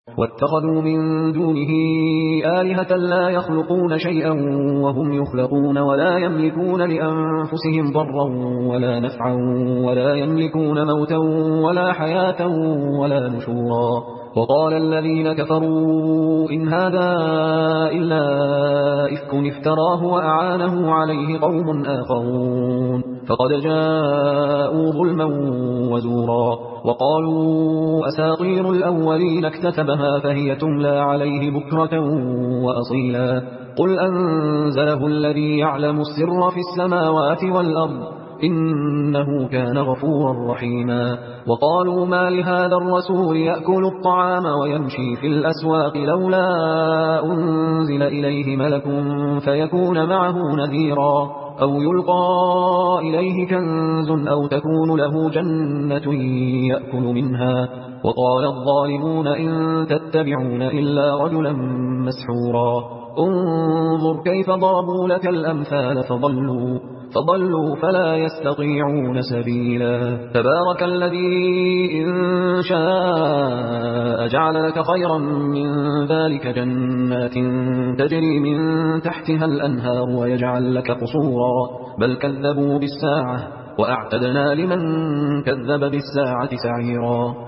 واتخذوا من دونه آلهة لا يخلقون شيئا وهم يخلقون ولا يملكون لأنفسهم ضرا ولا نفعا ولا يملكون موتا ولا حياة ولا نشورا. وقال الذين كفروا إن هذا إلا إفك افتراه وأعانه عليه قوم آخرون فقد جاءوا ظلما وزورا. وقالوا أساطير الأولين اكتتبها فهي تملى عليه بكرة وأصيلا. قل أنزله الذي يعلم السر في السماوات والأرض إنه كان غفورا رحيما. وقالوا ما لهذا الرسول يأكل الطعام ويمشي في الأسواق لولا أنزل إليه ملك فيكون معه نذيرا أو يلقى إليه كنز أو تكون له جنة يأكل منها. وقال الظالمون إن تتبعون إلا رجلا مسحورا. انظر كيف ضربوا لك الأمثال فضلوا فلا يستطيعون سبيلا. تبارك الذي إن شاء جعل لك خيرا من ذلك جنات تجري من تحتها الأنهار ويجعل لك قصورا بل كذبوا بالساعة وأعتدنا لمن كذب بالساعة سعيرا.